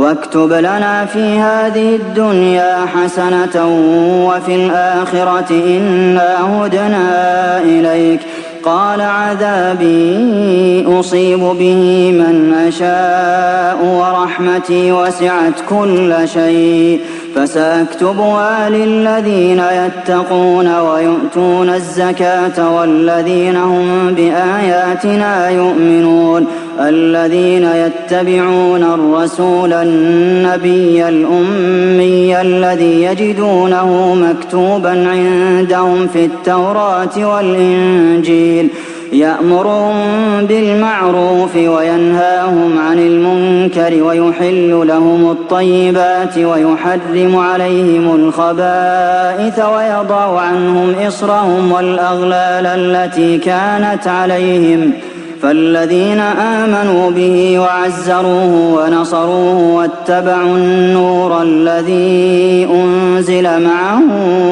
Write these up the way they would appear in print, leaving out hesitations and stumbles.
واكتب لنا في هذه الدنيا حسنة وفي الآخرة إنا هدنا إليك. قال عذابي أصيب به من أشاء ورحمتي وسعت كل شيء فسأكتبها للذين يتقون ويؤتون الزكاة والذين هم بآياتنا يؤمنون الذين يتبعون الرسول النبي الأمي الذي يجدونه مكتوبا عندهم في التوراة والإنجيل يأمرهم بالمعروف وينهاهم عن المنكر ويحل لهم الطيبات ويحرم عليهم الخبائث ويضع عنهم إصرهم والأغلال التي كانت عليهم فالذين آمنوا به وعزروه ونصروه واتبعوا النور الذي أنزل معه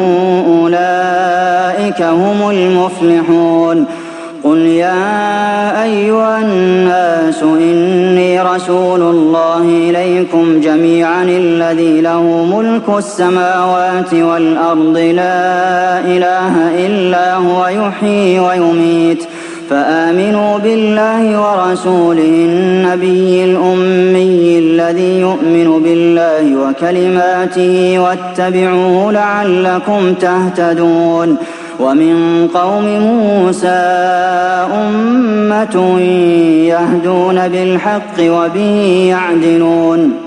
أولئك هم المفلحون. قل يا أيها الناس إني رسول الله إليكم جميعا الذي له ملك السماوات والأرض لا إله إلا هو يحيي ويميت فآمنوا بالله ورسوله النبي الأمي الذي يؤمن بالله وكلماته واتبعوه لعلكم تهتدون. ومن قوم موسى أمة يهدون بالحق وبه يعدلون.